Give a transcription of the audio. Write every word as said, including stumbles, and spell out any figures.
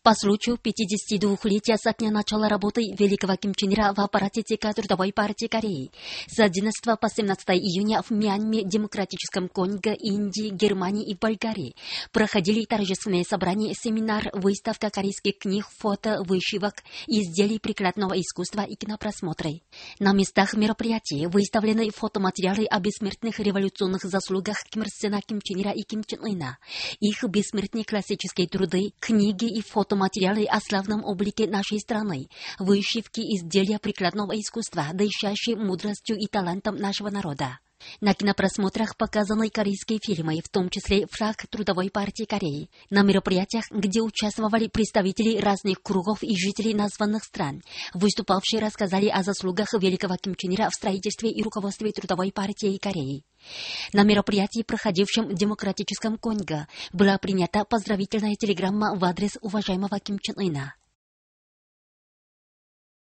По случаю пятидесятидвухлетия со дня начала работы великого Ким Чен Ира в аппарате ЦК Трудовой партии Кореи с одиннадцатого по семнадцатое июня в Мьянме, Демократическом Конго, Индии, Германии и Болгарии проходили торжественные собрания, семинар, выставка корейских книг, фото, вышивок, изделий прикладного искусства и кинопросмотры. На местах мероприятий выставлены фотоматериалы о бессмертных революционных заслугах Ким Ир Сена, Ким Чен Ира и Ким Чен Ына, их бессмертные классические труды, книги и фотоматериалы о славном облике нашей страны, вышивки, изделия прикладного искусства, дышащие мудростью и талантом нашего народа. На кинопросмотрах показаны корейские фильмы, в том числе «Флаг Трудовой партии Кореи». На мероприятиях, где участвовали представители разных кругов и жители названных стран, выступавшие рассказали о заслугах великого Ким Чен Ира в строительстве и руководстве Трудовой партии Кореи. На мероприятии, проходившем в Демократическом Конго, была принята поздравительная телеграмма в адрес уважаемого Ким Чен Ына.